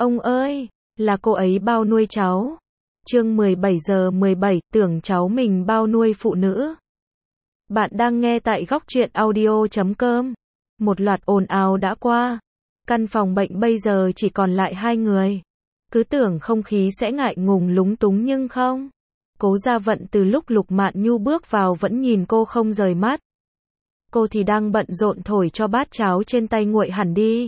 Ông ơi, là cô ấy bao nuôi cháu. Chương 17 giờ 17, tưởng cháu mình bao nuôi phụ nữ. Bạn đang nghe tại góc truyện audio.com. Một loạt ồn ào đã qua. Căn phòng bệnh bây giờ chỉ còn lại 2 người. Cứ tưởng không khí sẽ ngại ngùng lúng túng nhưng không. Cố Gia Vận từ lúc Lục Mạn Nhu bước vào vẫn nhìn cô không rời mắt. Cô thì đang bận rộn thổi cho bát cháo trên tay nguội hẳn đi.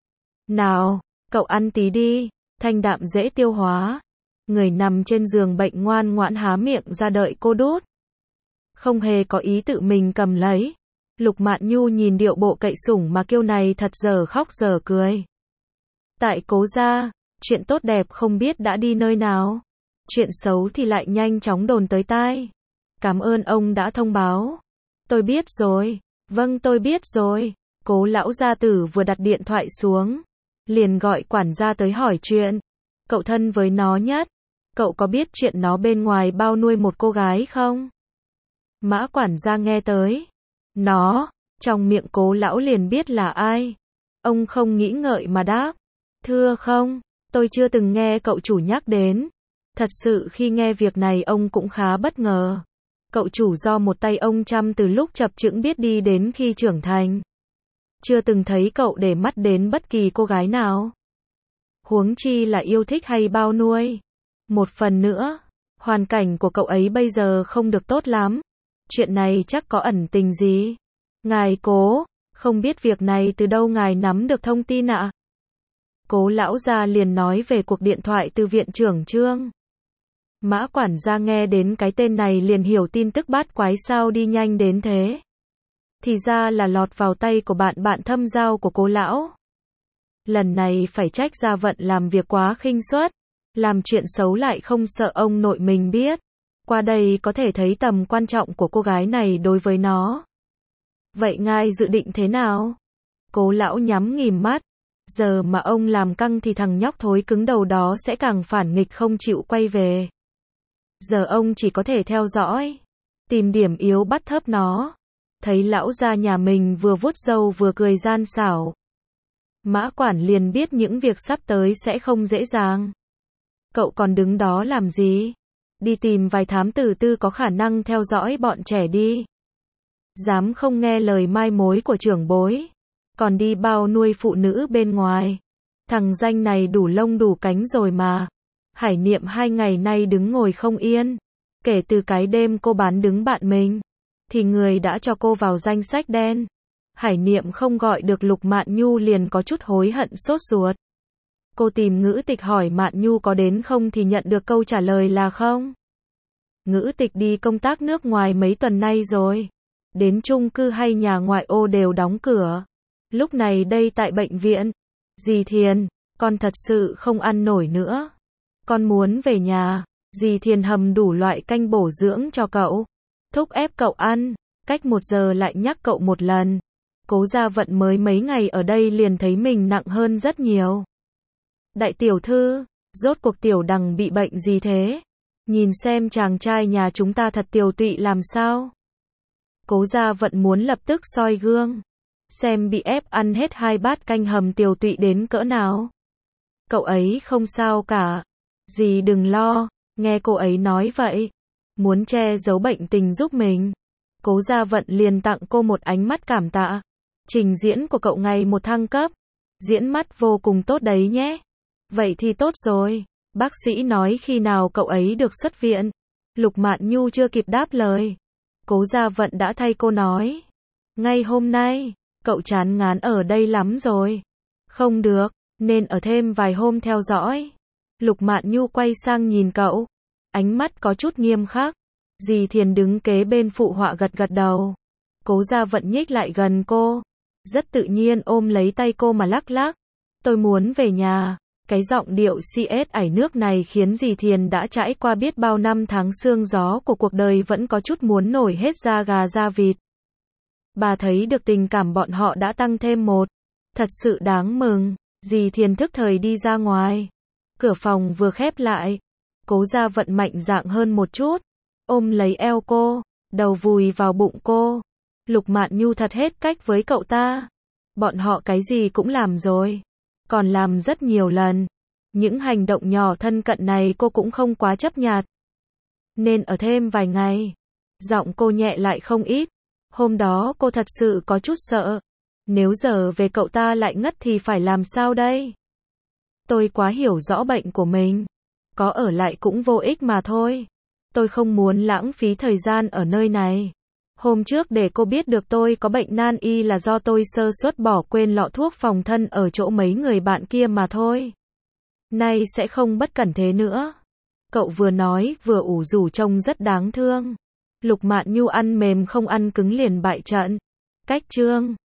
Nào, cậu ăn tí đi, thanh đạm dễ tiêu hóa. Người nằm trên giường bệnh ngoan ngoãn há miệng ra đợi cô đút. Không hề có ý tự mình cầm lấy. Lục Mạn Nhu nhìn điệu bộ cậy sủng mà kêu này thật giờ khóc giờ cười. Tại Cố gia, chuyện tốt đẹp không biết đã đi nơi nào. Chuyện xấu thì lại nhanh chóng đồn tới tai. Cảm ơn ông đã thông báo. Tôi biết rồi. Vâng, tôi biết rồi. Cố lão gia tử vừa đặt điện thoại xuống, liền gọi quản gia tới hỏi chuyện. Cậu thân với nó nhất. Cậu có biết chuyện nó bên ngoài bao nuôi một cô gái không? Mã quản gia nghe tới. Nó, trong miệng Cố lão liền biết là ai. Ông không nghĩ ngợi mà đáp. Thưa không, tôi chưa từng nghe cậu chủ nhắc đến. Thật sự khi nghe việc này ông cũng khá bất ngờ. Cậu chủ do một tay ông chăm từ lúc chập chững biết đi đến khi trưởng thành. Chưa từng thấy cậu để mắt đến bất kỳ cô gái nào. Huống chi là yêu thích hay bao nuôi. Một phần nữa, hoàn cảnh của cậu ấy bây giờ không được tốt lắm. Chuyện này chắc có ẩn tình gì. Ngài Cố, không biết việc này từ đâu ngài nắm được thông tin ạ? Cố lão gia liền nói về cuộc điện thoại từ viện trưởng Trương. Mã quản gia nghe đến cái tên này liền hiểu tin tức bát quái sao đi nhanh đến thế. Thì ra là lọt vào tay của bạn thâm giao của Cố lão. Lần này phải trách Gia Vận làm việc quá khinh suất, làm chuyện xấu lại không sợ ông nội mình biết. Qua đây có thể thấy tầm quan trọng của cô gái này đối với nó. Vậy ngài dự định thế nào? Cố lão nhắm nghỉm mắt. Giờ mà ông làm căng thì thằng nhóc thối cứng đầu đó sẽ càng phản nghịch không chịu quay về. Giờ ông chỉ có thể theo dõi, tìm điểm yếu bắt thấp nó. Thấy lão gia nhà mình vừa vuốt râu vừa cười gian xảo. Mã quản liền biết những việc sắp tới sẽ không dễ dàng. Cậu còn đứng đó làm gì? Đi tìm vài thám tử tư có khả năng theo dõi bọn trẻ đi. Dám không nghe lời mai mối của trưởng bối, còn đi bao nuôi phụ nữ bên ngoài. Thằng danh này đủ lông đủ cánh rồi mà. Hải Niệm 2 ngày nay đứng ngồi không yên. Kể từ cái đêm cô bán đứng bạn mình, thì người đã cho cô vào danh sách đen. Hải Niệm không gọi được Lục Mạn Nhu liền có chút hối hận sốt ruột. Cô tìm Ngữ Tịch hỏi Mạn Nhu có đến không thì nhận được câu trả lời là không. Ngữ Tịch đi công tác nước ngoài mấy tuần nay rồi. Đến chung cư hay nhà ngoại ô đều đóng cửa. Lúc này đây tại bệnh viện. Dì Thiền, con thật sự không ăn nổi nữa. Con muốn về nhà. Dì Thiền hầm đủ loại canh bổ dưỡng cho cậu. Thúc ép cậu ăn. Cách 1 giờ lại nhắc cậu một lần. Cố Gia Vận mới mấy ngày ở đây liền thấy mình nặng hơn rất nhiều. Đại tiểu thư, rốt cuộc tiểu đằng bị bệnh gì thế? Nhìn xem chàng trai nhà chúng ta thật tiều tụy làm sao? Cố Gia Vận muốn lập tức soi gương. Xem bị ép ăn hết 2 bát canh hầm tiều tụy đến cỡ nào. Cậu ấy không sao cả. Dì đừng lo, nghe cô ấy nói vậy. Muốn che giấu bệnh tình giúp mình. Cố Gia Vận liền tặng cô một ánh mắt cảm tạ. Trình diễn của cậu ngày một thăng cấp. Diễn mắt vô cùng tốt đấy nhé. Vậy thì tốt rồi. Bác sĩ nói khi nào cậu ấy được xuất viện. Lục Mạn Nhu chưa kịp đáp lời. Cố Gia Vận đã thay cô nói. Ngay hôm nay, cậu chán ngán ở đây lắm rồi. Không được, nên ở thêm vài hôm theo dõi. Lục Mạn Nhu quay sang nhìn cậu. Ánh mắt có chút nghiêm khắc. Dì Thiền đứng kế bên phụ họa gật gật đầu. Cố Gia Vận nhích lại gần cô. Rất tự nhiên ôm lấy tay cô mà lắc lắc. Tôi muốn về nhà. Cái giọng điệu CS ải nước này khiến dì Thiền đã trải qua biết bao năm tháng sương gió của cuộc đời vẫn có chút muốn nổi hết da gà da vịt. Bà thấy được tình cảm bọn họ đã tăng thêm một. Thật sự đáng mừng. Dì Thiền thức thời đi ra ngoài. Cửa phòng vừa khép lại. Cố Gia Vận mạnh dạn hơn một chút. Ôm lấy eo cô. Đầu vùi vào bụng cô. Lục Mạn Nhu thật hết cách với cậu ta. Bọn họ cái gì cũng làm rồi. Còn làm rất nhiều lần. Những hành động nhỏ thân cận này cô cũng không quá chấp nhặt. Nên ở thêm vài ngày. Giọng cô nhẹ lại không ít. Hôm đó cô thật sự có chút sợ. Nếu giờ về cậu ta lại ngất thì phải làm sao đây? Tôi quá hiểu rõ bệnh của mình. Có ở lại cũng vô ích mà thôi. Tôi không muốn lãng phí thời gian ở nơi này. Hôm trước để cô biết được tôi có bệnh nan y là do tôi sơ suất bỏ quên lọ thuốc phòng thân ở chỗ mấy người bạn kia mà thôi. Nay sẽ không bất cẩn thế nữa. Cậu vừa nói vừa ủ rủ trông rất đáng thương. Lục Mạn Nhu ăn mềm không ăn cứng liền bại trận. Cách chương